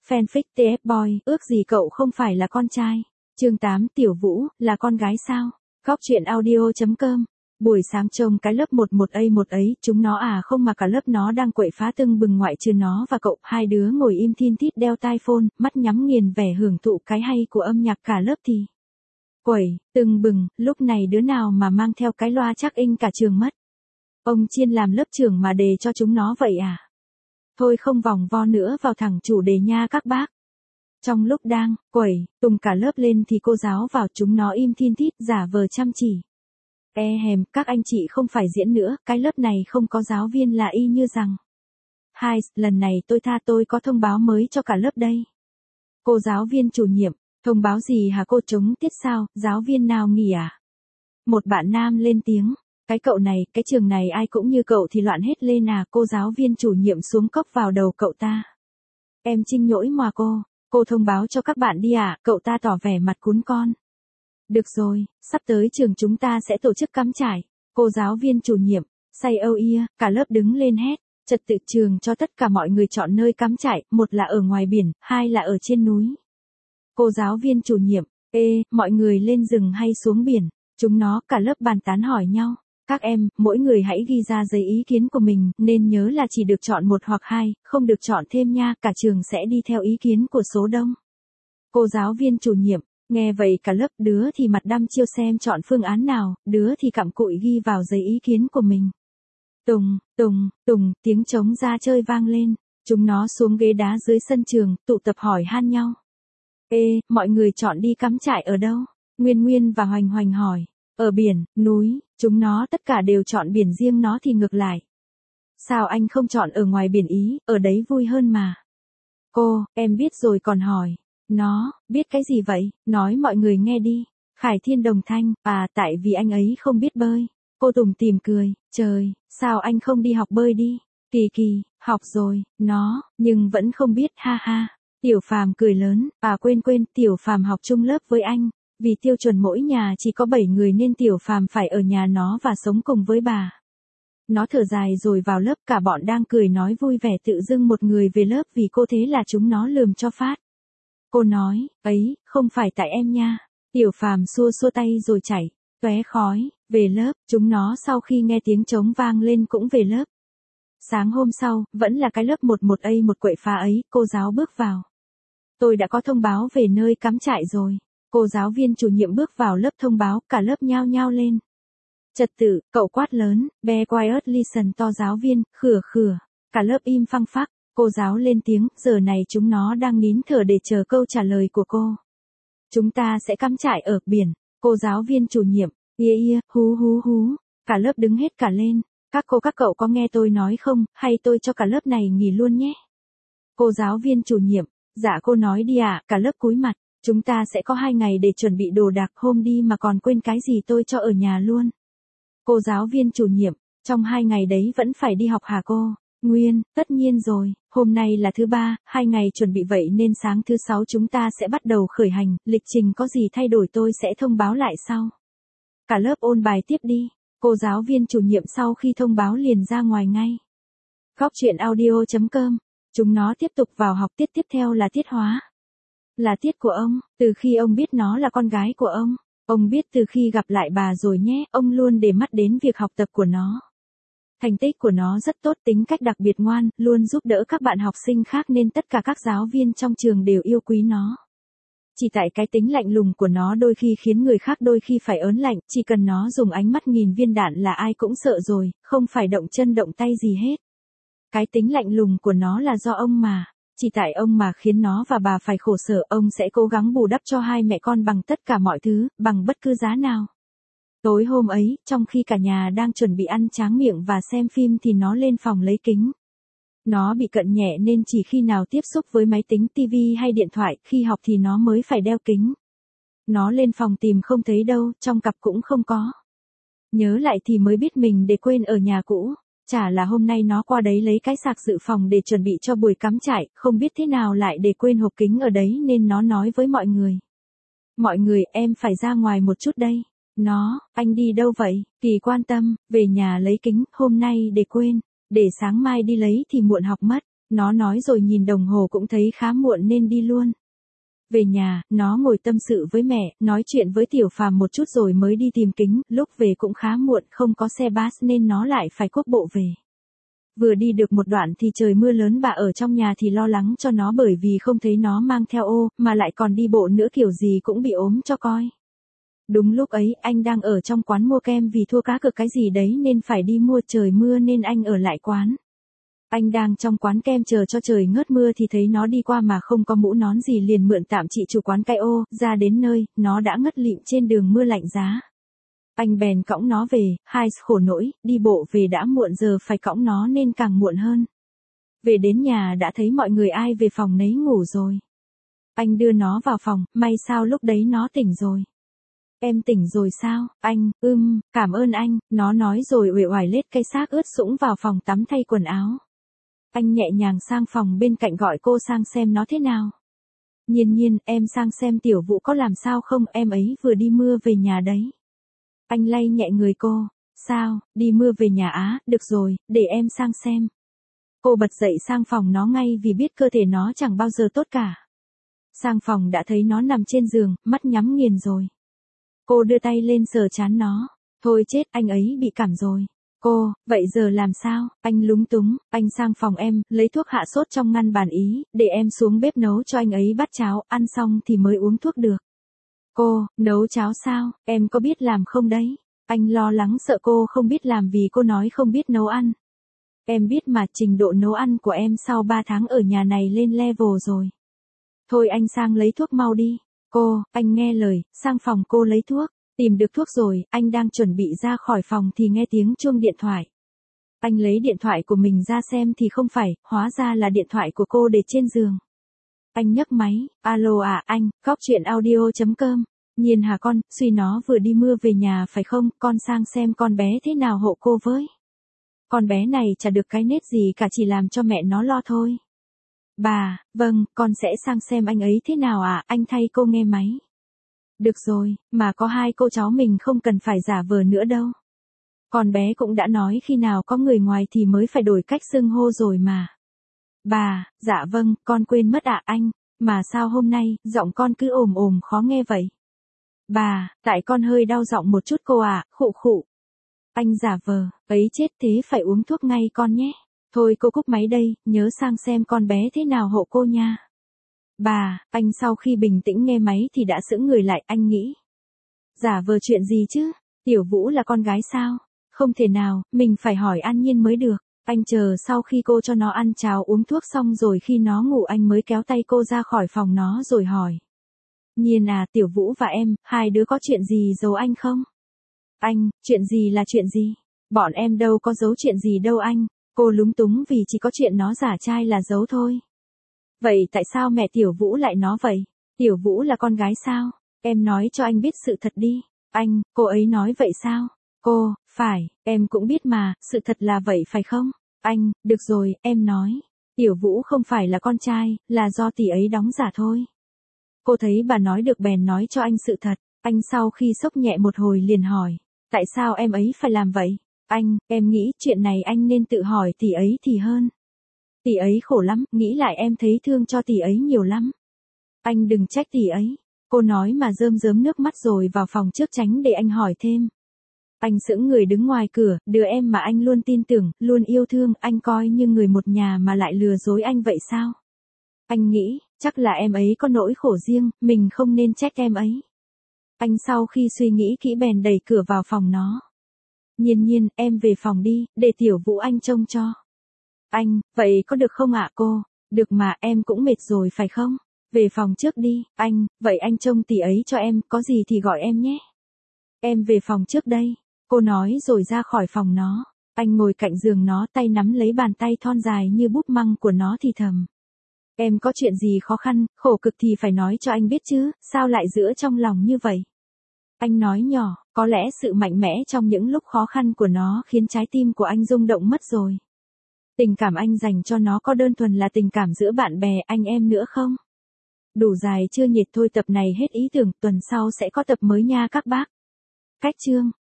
Fanfic TF Boy, ước gì cậu không phải là con trai. Chương 8, Tiểu Vũ, là con gái sao? Góc truyện audio.com. Buổi sáng trông cái lớp 11A1 ấy, chúng nó không mà cả lớp nó đang quậy phá tưng bừng, ngoại trừ nó và cậu, hai đứa ngồi im thin thít đeo tai phone, mắt nhắm nghiền vẻ hưởng thụ cái hay của âm nhạc, cả lớp thì quẩy, tưng bừng, lúc này đứa nào mà mang theo cái loa chắc in cả trường mất. Ông Chiên làm lớp trưởng mà đề cho chúng nó vậy à? Thôi không vòng vo nữa, vào thẳng chủ đề nha các bác. Trong lúc đang quẩy tùng cả lớp lên thì cô giáo vào, chúng nó im thin thít giả vờ chăm chỉ. Các anh chị không phải diễn nữa, cái lớp này không có giáo viên là y như rằng. Hai, lần này tôi có thông báo mới cho cả lớp đây. Cô giáo viên chủ nhiệm, thông báo gì hả cô, trống tiết sao, giáo viên nào nghỉ à? Một bạn nam lên tiếng, cái cậu này, cái trường này ai cũng như cậu thì loạn hết lên à? Cô giáo viên chủ nhiệm xuống cốc vào đầu cậu ta. Em Trinh nhỗi mà cô thông báo cho các bạn đi à? Cậu ta tỏ vẻ mặt cún con. Được rồi, sắp tới trường chúng ta sẽ tổ chức cắm trại. Cô giáo viên chủ nhiệm, say âu ia, cả lớp đứng lên hét. Trật tự trường cho tất cả mọi người chọn nơi cắm trại, một là ở ngoài biển, hai là ở trên núi. Cô giáo viên chủ nhiệm, mọi người lên rừng hay xuống biển? Chúng nó, cả lớp bàn tán hỏi nhau. Các em, mỗi người hãy ghi ra giấy ý kiến của mình, nên nhớ là chỉ được chọn một hoặc hai, không được chọn thêm nha, cả trường sẽ đi theo ý kiến của số đông. Cô giáo viên chủ nhiệm, nghe vậy cả lớp, đứa thì mặt đăm chiêu xem chọn phương án nào, đứa thì cặm cụi ghi vào giấy ý kiến của mình. Tùng, tiếng trống ra chơi vang lên, chúng nó xuống ghế đá dưới sân trường, tụ tập hỏi han nhau. Mọi người chọn đi cắm trại ở đâu? Nguyên và Hoành hỏi. Ở biển, núi, chúng nó tất cả đều chọn biển, riêng nó thì ngược lại. Sao anh không chọn ở ngoài biển ý, ở đấy vui hơn mà. Cô, em biết rồi còn hỏi. Nó, biết cái gì vậy, nói mọi người nghe đi. Khải Thiên đồng thanh, tại vì anh ấy không biết bơi. Cô Tùng tìm cười, trời, sao anh không đi học bơi đi. Kỳ, học rồi, nó, nhưng vẫn không biết, ha. Tiểu Phàm cười lớn, quên, Tiểu Phàm học chung lớp với anh. Vì tiêu chuẩn mỗi nhà chỉ có 7 người nên Tiểu Phàm phải ở nhà nó và sống cùng với bà. Nó thở dài rồi vào lớp, cả bọn đang cười nói vui vẻ, tự dưng một người về lớp vì cô, thế là chúng nó lườm cho phát. Cô nói, ấy, không phải tại em nha. Tiểu Phàm xua tay rồi chảy tóe khói về lớp. Chúng nó sau khi nghe tiếng trống vang lên cũng về lớp. Sáng hôm sau, vẫn là cái lớp 11A1 quậy phá ấy, cô giáo bước vào. Tôi đã có thông báo về nơi cắm trại rồi. Cô giáo viên chủ nhiệm bước vào lớp thông báo, cả lớp nhao nhao lên. Trật tự, cậu quát lớn, be quiet listen to giáo viên, khửa, cả lớp im phăng phắc. Cô giáo lên tiếng, giờ này chúng nó đang nín thở để chờ câu trả lời của cô. Chúng ta sẽ cắm trại ở biển. Cô giáo viên chủ nhiệm, hú, cả lớp đứng hết cả lên. Các cô các cậu có nghe tôi nói không, hay tôi cho cả lớp này nghỉ luôn nhé. Cô giáo viên chủ nhiệm, dạ cô nói đi ạ, cả lớp cúi mặt. Chúng ta sẽ có 2 ngày để chuẩn bị đồ đạc, hôm đi mà còn quên cái gì tôi cho ở nhà luôn. Cô giáo viên chủ nhiệm, trong 2 ngày đấy vẫn phải đi học hả cô? Nguyên, tất nhiên rồi, hôm nay là thứ 3, 2 ngày chuẩn bị vậy nên sáng thứ 6 chúng ta sẽ bắt đầu khởi hành, lịch trình có gì thay đổi tôi sẽ thông báo lại sau. Cả lớp ôn bài tiếp đi. Cô giáo viên chủ nhiệm sau khi thông báo liền ra ngoài ngay. Góc truyện audio.com. Chúng nó tiếp tục vào học, tiết tiếp theo là tiết hóa. Là tiết của ông, từ khi ông biết nó là con gái của ông biết từ khi gặp lại bà rồi nhé, ông luôn để mắt đến việc học tập của nó. Thành tích của nó rất tốt, tính cách đặc biệt ngoan, luôn giúp đỡ các bạn học sinh khác nên tất cả các giáo viên trong trường đều yêu quý nó. Chỉ tại cái tính lạnh lùng của nó đôi khi khiến người khác đôi khi phải ớn lạnh, chỉ cần nó dùng ánh mắt nghìn viên đạn là ai cũng sợ rồi, không phải động chân động tay gì hết. Cái tính lạnh lùng của nó là do ông mà. Chỉ tại ông mà khiến nó và bà phải khổ sở, ông sẽ cố gắng bù đắp cho hai mẹ con bằng tất cả mọi thứ, bằng bất cứ giá nào. Tối hôm ấy, trong khi cả nhà đang chuẩn bị ăn tráng miệng và xem phim thì nó lên phòng lấy kính. Nó bị cận nhẹ nên chỉ khi nào tiếp xúc với máy tính, tivi hay điện thoại, khi học thì nó mới phải đeo kính. Nó lên phòng tìm không thấy đâu, trong cặp cũng không có. Nhớ lại thì mới biết mình để quên ở nhà cũ. Chả là hôm nay nó qua đấy lấy cái sạc dự phòng để chuẩn bị cho buổi cắm trại, không biết thế nào lại để quên hộp kính ở đấy nên nó nói với mọi người. Mọi người, em phải ra ngoài một chút đây. Nó, anh đi đâu vậy? Kỳ quan tâm, về nhà lấy kính, hôm nay để quên, để sáng mai đi lấy thì muộn học mất. Nó nói rồi nhìn đồng hồ cũng thấy khá muộn nên đi luôn. Về nhà, nó ngồi tâm sự với mẹ, nói chuyện với Tiểu Phàm một chút rồi mới đi tìm Kính, lúc về cũng khá muộn, không có xe bus nên nó lại phải cuốc bộ về. Vừa đi được một đoạn thì trời mưa lớn, bà ở trong nhà thì lo lắng cho nó bởi vì không thấy nó mang theo ô, mà lại còn đi bộ nữa, kiểu gì cũng bị ốm cho coi. Đúng lúc ấy, anh đang ở trong quán mua kem vì thua cá cược cái gì đấy nên phải đi mua, trời mưa nên anh ở lại quán. Anh đang trong quán kem chờ cho trời ngớt mưa thì thấy nó đi qua mà không có mũ nón gì, liền mượn tạm chị chủ quán cây ô, ra đến nơi, nó đã ngất lịm trên đường mưa lạnh giá. Anh bèn cõng nó về, hai khổ nỗi, đi bộ về đã muộn giờ phải cõng nó nên càng muộn hơn. Về đến nhà đã thấy mọi người ai về phòng nấy ngủ rồi. Anh đưa nó vào phòng, may sao lúc đấy nó tỉnh rồi. Em tỉnh rồi sao, anh, cảm ơn anh, nó nói rồi uể oải lết cây xác ướt sũng vào phòng tắm thay quần áo. Anh nhẹ nhàng sang phòng bên cạnh gọi cô sang xem nó thế nào. Nhiên, em sang xem Tiểu Vũ có làm sao không, em ấy vừa đi mưa về nhà đấy. Anh lay nhẹ người cô, sao, đi mưa về nhà á, được rồi, để em sang xem. Cô bật dậy sang phòng nó ngay vì biết cơ thể nó chẳng bao giờ tốt cả. Sang phòng đã thấy nó nằm trên giường, mắt nhắm nghiền rồi. Cô đưa tay lên sờ trán nó, thôi chết, anh ấy bị cảm rồi. Cô, vậy giờ làm sao, anh lúng túng, anh sang phòng em, lấy thuốc hạ sốt trong ngăn bàn ý, để em xuống bếp nấu cho anh ấy bát cháo, ăn xong thì mới uống thuốc được. Cô, nấu cháo sao, em có biết làm không đấy? Anh lo lắng sợ cô không biết làm vì cô nói không biết nấu ăn. Em biết mà, trình độ nấu ăn của em sau 3 tháng ở nhà này lên level rồi. Thôi anh sang lấy thuốc mau đi. Cô, anh nghe lời, sang phòng cô lấy thuốc. Tìm được thuốc rồi, anh đang chuẩn bị ra khỏi phòng thì nghe tiếng chuông điện thoại. Anh lấy điện thoại của mình ra xem thì không phải, hóa ra là điện thoại của cô để trên giường. Anh nhấc máy, alo à anh, cóc.audio.com. Nhiên hả con, suy nó vừa đi mưa về nhà phải không, con sang xem con bé thế nào hộ cô với. Con bé này chả được cái nết gì cả, chỉ làm cho mẹ nó lo thôi. Bà, vâng, con sẽ sang xem anh ấy thế nào à, anh thay cô nghe máy. Được rồi, mà có hai cô cháu mình không cần phải giả vờ nữa đâu. Con bé cũng đã nói khi nào có người ngoài thì mới phải đổi cách xưng hô rồi mà. Bà, dạ vâng, con quên mất ạ anh, mà sao hôm nay, giọng con cứ ồm ồm khó nghe vậy? Bà, tại con hơi đau giọng một chút cô ạ, khụ khụ. Anh giả vờ, ấy chết, thế phải uống thuốc ngay con nhé. Thôi cô cúp máy đây, nhớ sang xem con bé thế nào hộ cô nha. Bà, anh sau khi bình tĩnh nghe máy thì đã sững người lại, anh nghĩ. Giả vờ chuyện gì chứ? Tiểu Vũ là con gái sao? Không thể nào, mình phải hỏi An Nhiên mới được. Anh chờ sau khi cô cho nó ăn cháo uống thuốc xong rồi khi nó ngủ anh mới kéo tay cô ra khỏi phòng nó rồi hỏi. Nhiên à, Tiểu Vũ và em, hai đứa có chuyện gì giấu anh không? Anh, chuyện gì là chuyện gì? Bọn em đâu có giấu chuyện gì đâu anh. Cô lúng túng vì chỉ có chuyện nó giả trai là giấu thôi. Vậy tại sao mẹ Tiểu Vũ lại nói vậy? Tiểu Vũ là con gái sao? Em nói cho anh biết sự thật đi. Anh, cô ấy nói vậy sao? Cô, phải, em cũng biết mà, sự thật là vậy phải không? Anh, được rồi, em nói. Tiểu Vũ không phải là con trai, là do tỷ ấy đóng giả thôi. Cô thấy bà nói được bèn nói cho anh sự thật. Anh sau khi sốc nhẹ một hồi liền hỏi. Tại sao em ấy phải làm vậy? Anh, em nghĩ chuyện này anh nên tự hỏi tỷ ấy thì hơn. Tỷ ấy khổ lắm, nghĩ lại em thấy thương cho tỷ ấy nhiều lắm. Anh đừng trách tỷ ấy. Cô nói mà rơm rớm nước mắt rồi vào phòng trước tránh để anh hỏi thêm. Anh sững người đứng ngoài cửa, đứa em mà anh luôn tin tưởng, luôn yêu thương, anh coi như người một nhà mà lại lừa dối anh vậy sao? Anh nghĩ, chắc là em ấy có nỗi khổ riêng, mình không nên trách em ấy. Anh sau khi suy nghĩ kỹ bèn đẩy cửa vào phòng nó. Nhiên, em về phòng đi, để Tiểu Vũ anh trông cho. Anh, vậy có được không ạ cô? Được mà, em cũng mệt rồi phải không? Về phòng trước đi, anh, vậy anh trông tỷ ấy cho em, có gì thì gọi em nhé. Em về phòng trước đây. Cô nói rồi ra khỏi phòng nó. Anh ngồi cạnh giường nó, tay nắm lấy bàn tay thon dài như búp măng của nó thì thầm. Em có chuyện gì khó khăn, khổ cực thì phải nói cho anh biết chứ, sao lại giữ trong lòng như vậy? Anh nói nhỏ, có lẽ sự mạnh mẽ trong những lúc khó khăn của nó khiến trái tim của anh rung động mất rồi. Tình cảm anh dành cho nó có đơn thuần là tình cảm giữa bạn bè anh em nữa không? Đủ dài chưa nhịt thôi, tập này hết ý tưởng, tuần sau sẽ có tập mới nha các bác. Cách chương